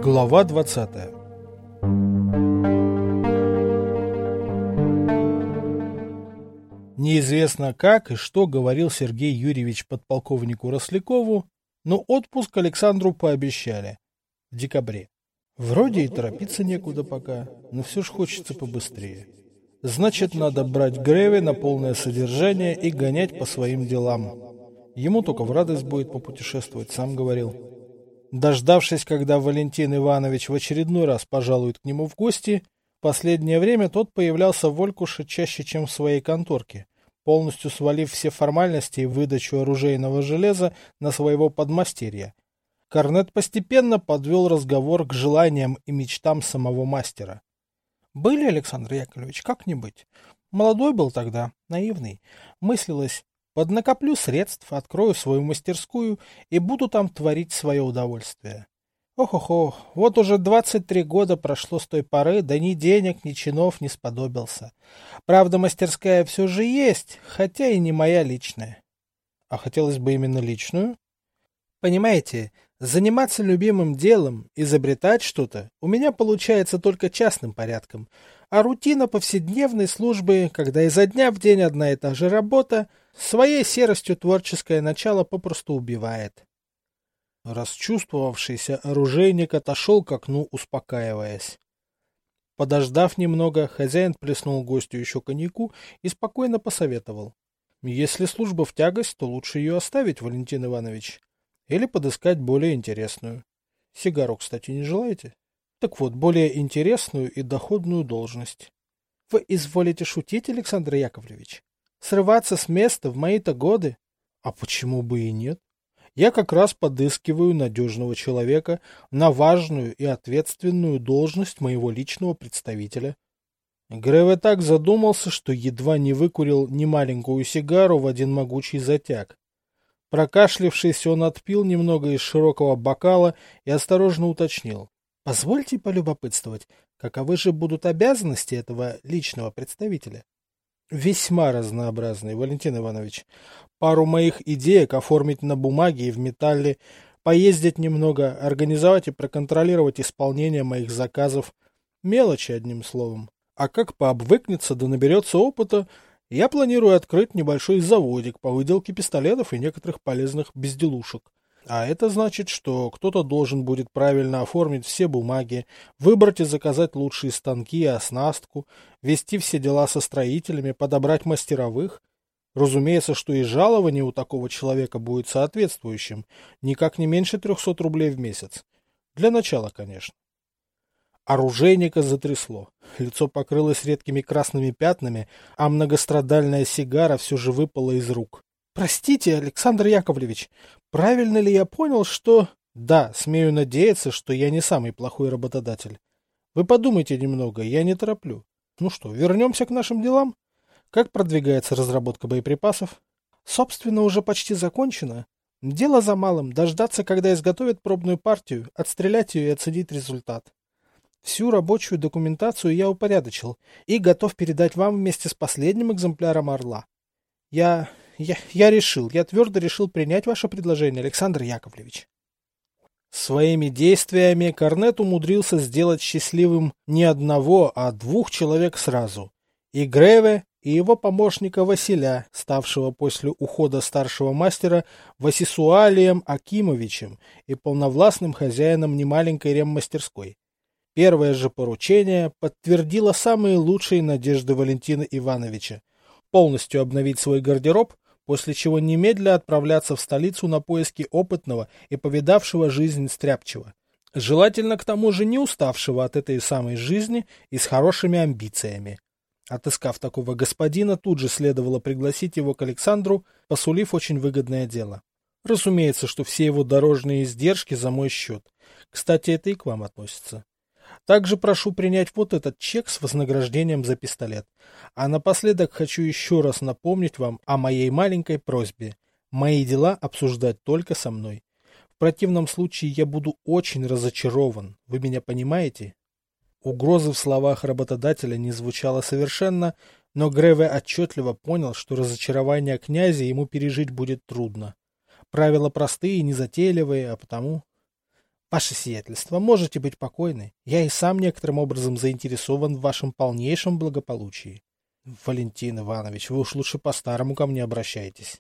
Глава 20. Неизвестно как и что говорил Сергей Юрьевич подполковнику Рослякову, но отпуск Александру пообещали в декабре. Вроде и торопиться некуда пока, но все ж хочется побыстрее. Значит, надо брать Греви на полное содержание и гонять по своим делам. Ему только в радость будет попутешествовать, сам говорил. Дождавшись, когда Валентин Иванович в очередной раз пожалует к нему в гости, в последнее время тот появлялся в Волькуше чаще, чем в своей конторке, полностью свалив все формальности и выдачу оружейного железа на своего подмастерья. Корнет постепенно подвел разговор к желаниям и мечтам самого мастера. «Были, Александр Яковлевич, как-нибудь. Молодой был тогда, наивный. Мыслилось, поднакоплю средств, открою свою мастерскую и буду там творить свое удовольствие. Ох-ох-ох, вот уже 23 года прошло с той поры, да ни денег, ни чинов не сподобился. Правда, мастерская все же есть, хотя и не моя личная». «А хотелось бы именно личную?» «Понимаете, заниматься любимым делом, изобретать что-то у меня получается только частным порядком, а рутина повседневной службы, когда изо дня в день одна и та же работа, своей серостью творческое начало попросту убивает». Расчувствовавшийся оружейник отошел к окну, успокаиваясь. Подождав немного, хозяин плеснул гостю еще коньяку и спокойно посоветовал: «Если служба в тягость, то лучше ее оставить, Валентин Иванович. Или подыскать более интересную. Сигару, кстати, не желаете? Так вот, более интересную и доходную должность». «Вы изволите шутить, Александр Яковлевич? Срываться с места в мои-то годы?» «А почему бы и нет? Я как раз подыскиваю надежного человека на важную и ответственную должность моего личного представителя». Греве так задумался, что едва не выкурил немаленькую сигару в один могучий затяг. Прокашлявшись, он отпил немного из широкого бокала и осторожно уточнил: «Позвольте полюбопытствовать, каковы же будут обязанности этого личного представителя?» «Весьма разнообразные, Валентин Иванович. Пару моих идеек оформить на бумаге и в металле, поездить немного, организовать и проконтролировать исполнение моих заказов. Мелочи, одним словом. А как пообвыкнется да наберется опыта, я планирую открыть небольшой заводик по выделке пистолетов и некоторых полезных безделушек. А это значит, что кто-то должен будет правильно оформить все бумаги, выбрать и заказать лучшие станки и оснастку, вести все дела со строителями, подобрать мастеровых. Разумеется, что и жалование у такого человека будет соответствующим, никак не меньше 300 рублей в месяц. Для начала, конечно». Оружейника затрясло. Лицо покрылось редкими красными пятнами, а многострадальная сигара все же выпала из рук. «Простите, Александр Яковлевич, правильно ли я понял, что...» «Да, смею надеяться, что я не самый плохой работодатель. Вы подумайте немного, я не тороплю. Ну что, вернемся к нашим делам? Как продвигается разработка боеприпасов?» «Собственно, уже почти закончено. Дело за малым — дождаться, когда изготовят пробную партию, отстрелять ее и оценить результат. Всю рабочую документацию я упорядочил и готов передать вам вместе с последним экземпляром «Орла». Я твердо решил принять ваше предложение, Александр Яковлевич». Своими действиями Корнет умудрился сделать счастливым не одного, а двух человек сразу. И Греве, и его помощника Василя, ставшего после ухода старшего мастера Васисуалием Акимовичем и полновластным хозяином немаленькой реммастерской. Первое же поручение подтвердило самые лучшие надежды Валентина Ивановича — полностью обновить свой гардероб, после чего немедля отправляться в столицу на поиски опытного и повидавшего жизнь стряпчего. Желательно к тому же не уставшего от этой самой жизни и с хорошими амбициями. Отыскав такого господина, тут же следовало пригласить его к Александру, посулив очень выгодное дело. Разумеется, что все его дорожные издержки за мой счет. Кстати, это и к вам относится. Также прошу принять вот этот чек с вознаграждением за пистолет. А напоследок хочу еще раз напомнить вам о моей маленькой просьбе. Мои дела обсуждать только со мной. В противном случае я буду очень разочарован. Вы меня понимаете?» Угрозы в словах работодателя не звучало совершенно, но Греве отчетливо понял, что разочарование князя ему пережить будет трудно. Правила простые и незатейливые, а потому... Ваше сиятельство, можете быть покойны. Я и сам некоторым образом заинтересован в вашем полнейшем благополучии. Валентин Иванович, вы уж лучше по-старому ко мне обращайтесь.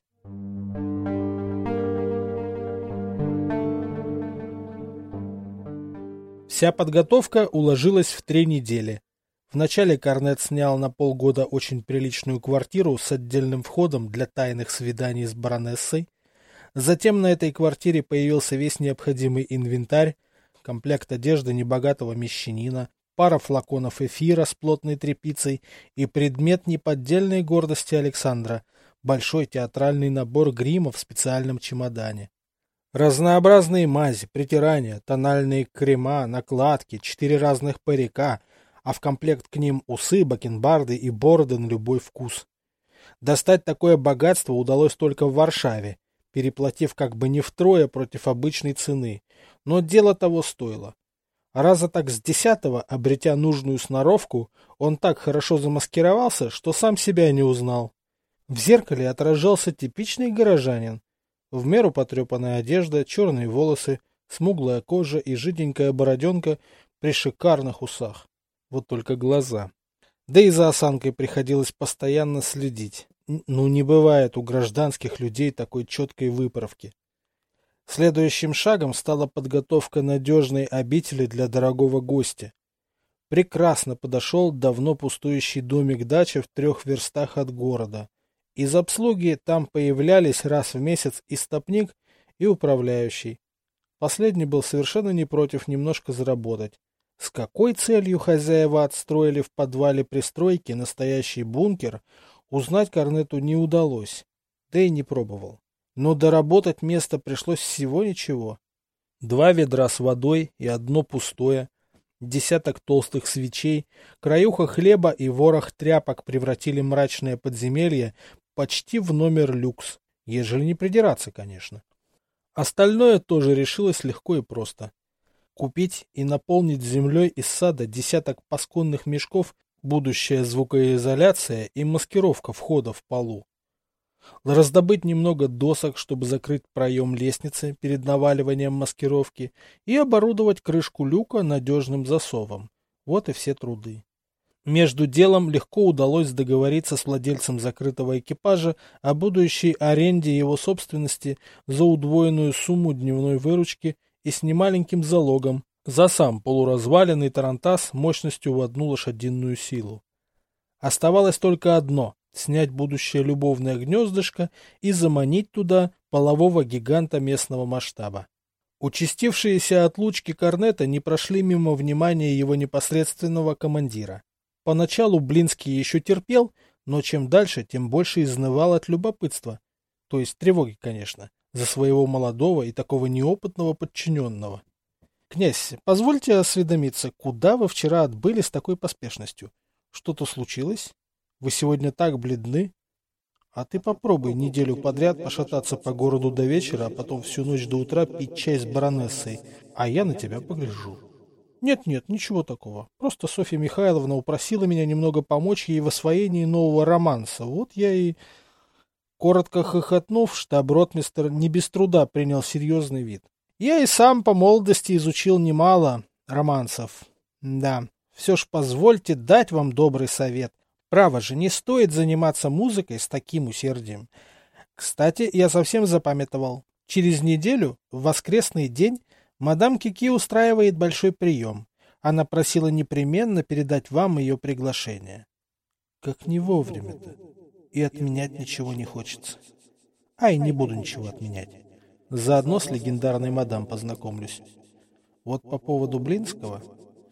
Вся подготовка уложилась в 3 недели. Вначале Корнет снял на полгода очень приличную квартиру с отдельным входом для тайных свиданий с баронессой. Затем на этой квартире появился весь необходимый инвентарь, комплект одежды небогатого мещанина, пара флаконов эфира с плотной тряпицей и предмет неподдельной гордости Александра — большой театральный набор грима в специальном чемодане. Разнообразные мази, притирания, тональные крема, накладки, 4 разных парика, а в комплект к ним усы, бакенбарды и бороды на любой вкус. Достать такое богатство удалось только в Варшаве, переплатив как бы не втрое против обычной цены, но дело того стоило. Раза так с 10-го, обретя нужную сноровку, он так хорошо замаскировался, что сам себя не узнал. В зеркале отражался типичный горожанин. В меру потрепанная одежда, черные волосы, смуглая кожа и жиденькая бороденка при шикарных усах. Вот только глаза. Да и за осанкой приходилось постоянно следить. Ну, не бывает у гражданских людей такой четкой выправки. Следующим шагом стала подготовка надежной обители для дорогого гостя. Прекрасно подошел давно пустующий домик-дача в 3 верстах от города. Из обслуги там появлялись раз в месяц истопник и управляющий. Последний был совершенно не против немножко заработать. С какой целью хозяева отстроили в подвале пристройки настоящий бункер, узнать Корнету не удалось, да и не пробовал. Но доработать место пришлось всего ничего. 2 ведра с водой и 1 пустое, десяток толстых свечей, краюха хлеба и ворох тряпок превратили мрачное подземелье почти в номер люкс, ежели не придираться, конечно. Остальное тоже решилось легко и просто. Купить и наполнить землей из сада десяток пасконных мешков, будущая звукоизоляция и маскировка входа в полу. Раздобыть немного досок, чтобы закрыть проем лестницы перед наваливанием маскировки, и оборудовать крышку люка надежным засовом. Вот и все труды. Между делом легко удалось договориться с владельцем закрытого экипажа о будущей аренде его собственности за удвоенную сумму дневной выручки и с немаленьким залогом за сам полуразваленный тарантас мощностью в 1 лошадиную силу. Оставалось только одно — снять будущее любовное гнездышко и заманить туда полового гиганта местного масштаба. Участившиеся отлучки Корнета не прошли мимо внимания его непосредственного командира. Поначалу Блинский еще терпел, но чем дальше, тем больше изнывал от любопытства, то есть тревоги, конечно, за своего молодого и такого неопытного подчиненного. — Князь, позвольте осведомиться, куда вы вчера отбыли с такой поспешностью? Что-то случилось? Вы сегодня так бледны? А ты попробуй неделю подряд пошататься по городу до вечера, а потом всю ночь до утра пить чай с баронессой, а я на тебя погляжу. Нет, ничего такого. Просто Софья Михайловна упросила меня немного помочь ей в освоении нового романса. Вот я и... Коротко хохотнув, штаб-ротмистр не без труда принял серьезный вид. Я и сам по молодости изучил немало романсов. Да, все ж позвольте дать вам добрый совет. Право же, не стоит заниматься музыкой с таким усердием. Кстати, я совсем запамятовал. Через неделю, в воскресный день, мадам Кики устраивает большой прием. Она просила непременно передать вам ее приглашение. Как не вовремя-то. И отменять ничего не хочется. Ай, не буду ничего отменять. Заодно с легендарной мадам познакомлюсь. Вот по поводу Блинского.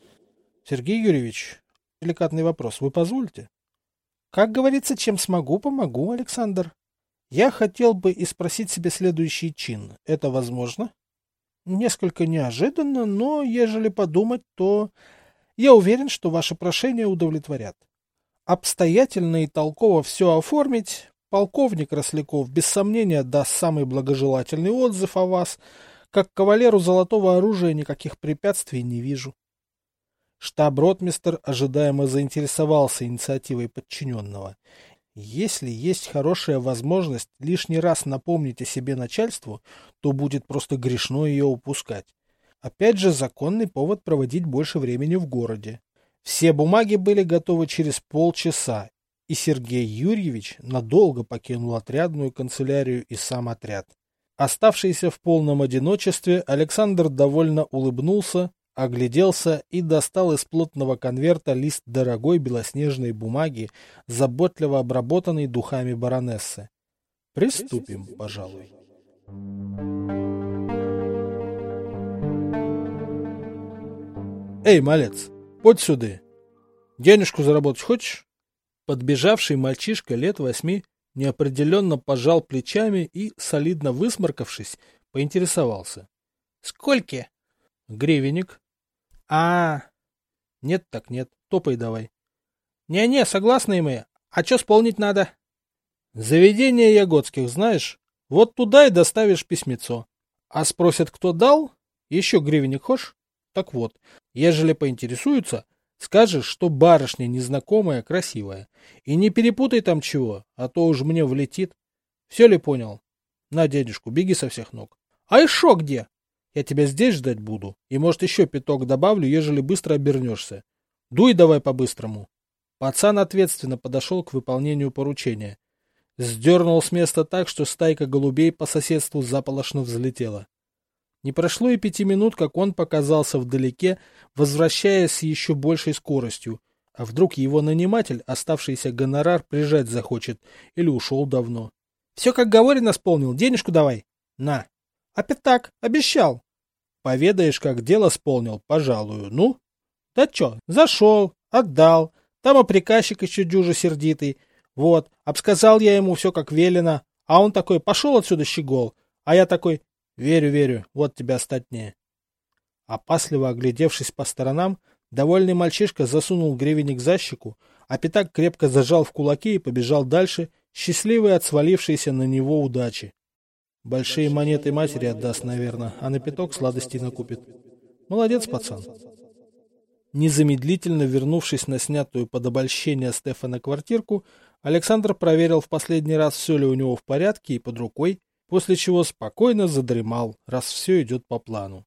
Сергей Юрьевич, деликатный вопрос, вы позволите? Как говорится, чем смогу, помогу, Александр. Я хотел бы и спросить себе следующий чин. Это возможно? Несколько неожиданно, но ежели подумать, то я уверен, что ваше прошение удовлетворят. Обстоятельно и толково все оформить, полковник Росляков без сомнения даст самый благожелательный отзыв о вас. Как кавалеру золотого оружия никаких препятствий не вижу. Штаб-ротмистр ожидаемо заинтересовался инициативой подчиненного. Если есть хорошая возможность лишний раз напомнить о себе начальству, то будет просто грешно ее упускать. Опять же, законный повод проводить больше времени в городе. Все бумаги были готовы через полчаса, и Сергей Юрьевич надолго покинул отрядную канцелярию и сам отряд. Оставшийся в полном одиночестве, Александр довольно улыбнулся, огляделся и достал из плотного конверта лист дорогой белоснежной бумаги, заботливо обработанный духами баронессы. Приступим, пожалуй. Эй, малец, подь сюда. Денежку заработать хочешь? Подбежавший мальчишка лет 8 неопределенно пожал плечами и, солидно высморкавшись, поинтересовался. — Сколько? — Гривенник. — Нет так нет, топай давай. — Не-не, согласны мы. А что сполнить надо? — Заведение Ягодских знаешь? Вот туда и доставишь письмецо. А спросят, кто дал? Еще гривенник хочешь? Так вот, ежели поинтересуются, скажешь, что барышня незнакомая, красивая. И не перепутай там чего, а то уж мне влетит. Все ли понял? На денежку, беги со всех ног. А еще где? Я тебя здесь ждать буду. И, может, еще пяток добавлю, ежели быстро обернешься. Дуй давай по-быстрому. Пацан ответственно подошел к выполнению поручения. Сдернул с места так, что стайка голубей по соседству заполошно взлетела. Не прошло и 5 минут, как он показался вдалеке, возвращаясь с еще большей скоростью. А вдруг его наниматель оставшийся гонорар прижать захочет или ушел давно. Все, как говорено, исполнил. Денежку давай. На. Опять так. Обещал. Поведаешь, как дело исполнил, пожалую. Ну? Да чё, зашел, отдал. Там и приказчик еще дюже сердитый. Вот, обсказал я ему все, как велено. А он такой, пошел отсюда, щегол. А я такой... Верю, верю, вот тебя статнее. Опасливо оглядевшись по сторонам, довольный мальчишка засунул гривенник за щеку, а пятак крепко зажал в кулаки и побежал дальше, счастливый от свалившейся на него удачи. Большие монеты матери отдаст, наверное, а на пяток сладостей накупит. Молодец, пацан. Незамедлительно вернувшись на снятую под обольщение Стефана квартирку, Александр проверил в последний раз, все ли у него в порядке и под рукой, после чего спокойно задремал, раз все идет по плану.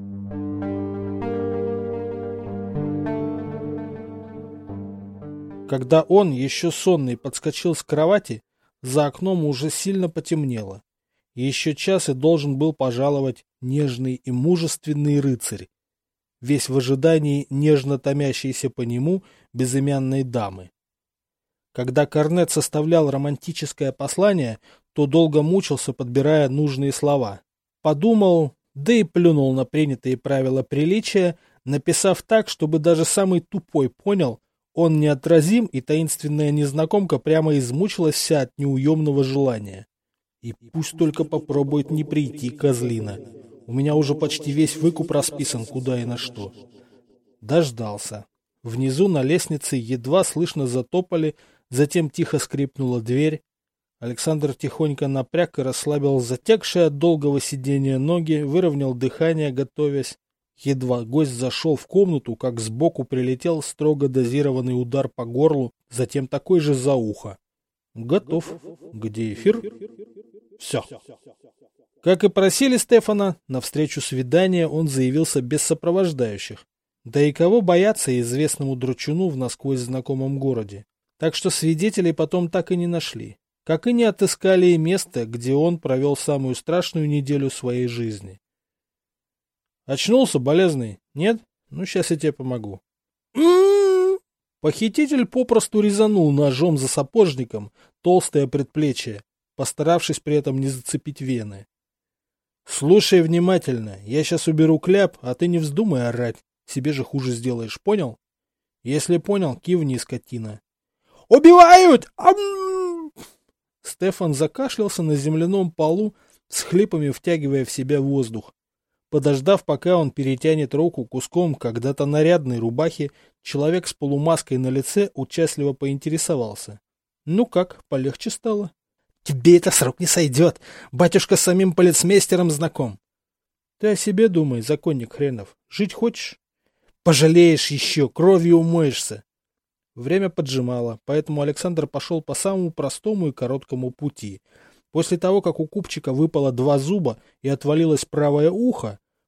Когда он, еще сонный, подскочил с кровати, за окном уже сильно потемнело. Еще час и должен был пожаловать нежный и мужественный рыцарь, весь в ожидании нежно томящейся по нему безымянной дамы. Когда Корнет составлял романтическое послание, то долго мучился, подбирая нужные слова. Подумал, да и плюнул на принятые правила приличия, написав так, чтобы даже самый тупой понял, он неотразим, и таинственная незнакомка прямо измучилась вся от неуемного желания. И пусть только попробует не прийти, козлина. У меня уже почти весь выкуп расписан, куда и на что. Дождался. Внизу на лестнице едва слышно затопали, затем тихо скрипнула дверь. Александр тихонько напряг и расслабил затекшие от долгого сидения ноги, выровнял дыхание, готовясь. Едва гость зашел в комнату, как сбоку прилетел строго дозированный удар по горлу, затем такой же за ухо. Готов. Где эфир? Все. Как и просили Стефана, на встречу свидания он заявился без сопровождающих. Да и кого бояться известному дручуну в насквозь знакомом городе. Так что свидетелей потом так и не нашли. Как и не отыскали и место, где он провел самую страшную неделю своей жизни. Очнулся, болезный? Нет? Ну, сейчас я тебе помогу. Похититель попросту резанул ножом за сапожником толстое предплечье, постаравшись при этом не зацепить вены. Слушай внимательно, я сейчас уберу кляп, а ты не вздумай орать, себе же хуже сделаешь, понял? Если понял, кивни, скотина. Убивают! Стефан закашлялся на земляном полу, с хлипами втягивая в себя воздух. Подождав, пока он перетянет руку куском когда-то нарядной рубахи, человек с полумаской на лице участливо поинтересовался. Ну как, полегче стало? Тебе это с рук не сойдет. Батюшка с самим полицмейстером знаком. Ты о себе думай, законник хренов. Жить хочешь? Пожалеешь еще, кровью умоешься. Время поджимало, поэтому Александр пошел по самому простому и короткому пути. После того, как у купчика выпало 2 зуба и отвалилось правое ухо,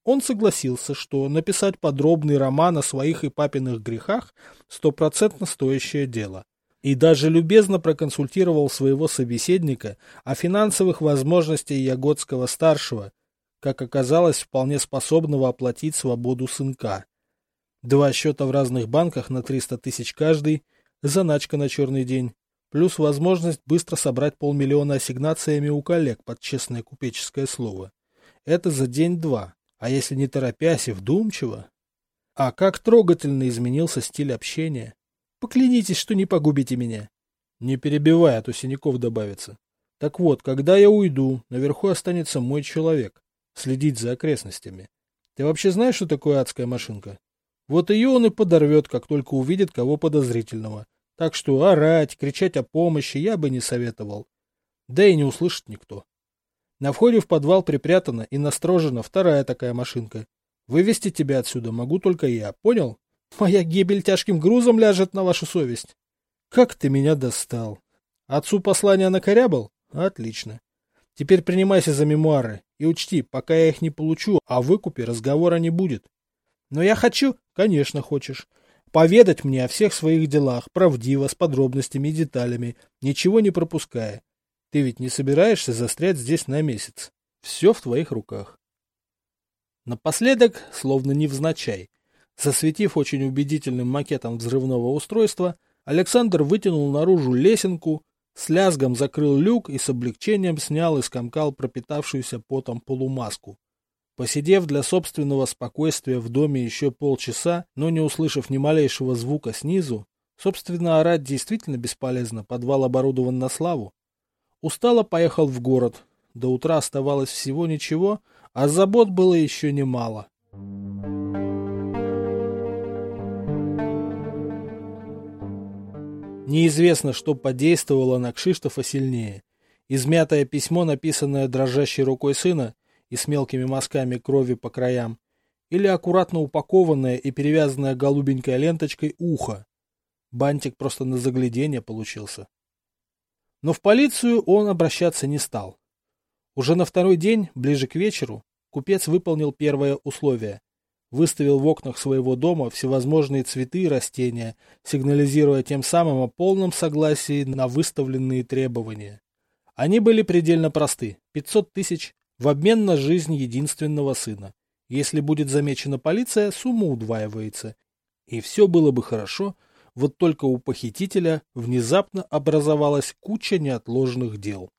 он согласился, что написать подробный роман о своих и папиных грехах стопроцентно стоящее дело. И даже любезно проконсультировал своего собеседника о финансовых возможностях Ягодского-старшего, как оказалось, вполне способного оплатить свободу сынка. 2 счета в разных банках на 300 000 каждый, заначка на черный день, плюс возможность быстро собрать 500 000 ассигнациями у коллег под честное купеческое слово. Это за день-два, а если не торопясь и вдумчиво. А как трогательно изменился стиль общения. Поклянитесь, что не погубите меня. Не перебивай, а то синяков добавится. Так вот, когда я уйду, наверху останется мой человек. Следить за окрестностями. Ты вообще знаешь, что такое адская машинка? Вот ее он и подорвет, как только увидит кого подозрительного. Так что орать, кричать о помощи я бы не советовал. Да и не услышит никто. На входе в подвал припрятана и настрожена вторая такая машинка. Вывести тебя отсюда могу только я, понял? Моя гибель тяжким грузом ляжет на вашу совесть. Как ты меня достал. Отцу послание накорябал? Отлично. Теперь принимайся за мемуары и учти, пока я их не получу, о выкупе разговора не будет. Но я хочу, конечно, хочешь, поведать мне о всех своих делах, правдиво, с подробностями и деталями, ничего не пропуская. Ты ведь не собираешься застрять здесь на месяц. Все в твоих руках. Напоследок, словно невзначай, засветив очень убедительным макетом взрывного устройства, Александр вытянул наружу лесенку, с лязгом закрыл люк и с облегчением снял и скомкал пропитавшуюся потом полумаску. Посидев для собственного спокойствия в доме еще полчаса, но не услышав ни малейшего звука снизу, собственно, орать действительно бесполезно, подвал оборудован на славу, устало поехал в город. До утра оставалось всего ничего, а забот было еще немало. Неизвестно, что подействовало на Кшиштофа сильнее. Измятое письмо, написанное дрожащей рукой сына и с мелкими мазками крови по краям, или аккуратно упакованное и перевязанное голубенькой ленточкой ухо. Бантик просто на загляденье получился. Но в полицию он обращаться не стал. Уже на второй день, ближе к вечеру, купец выполнил первое условие. Выставил в окнах своего дома всевозможные цветы и растения, сигнализируя тем самым о полном согласии на выставленные требования. Они были предельно просты. 500 000 в обмен на жизнь единственного сына. Если будет замечена полиция, сумма удваивается. И все было бы хорошо, вот только у похитителя внезапно образовалась куча неотложных дел.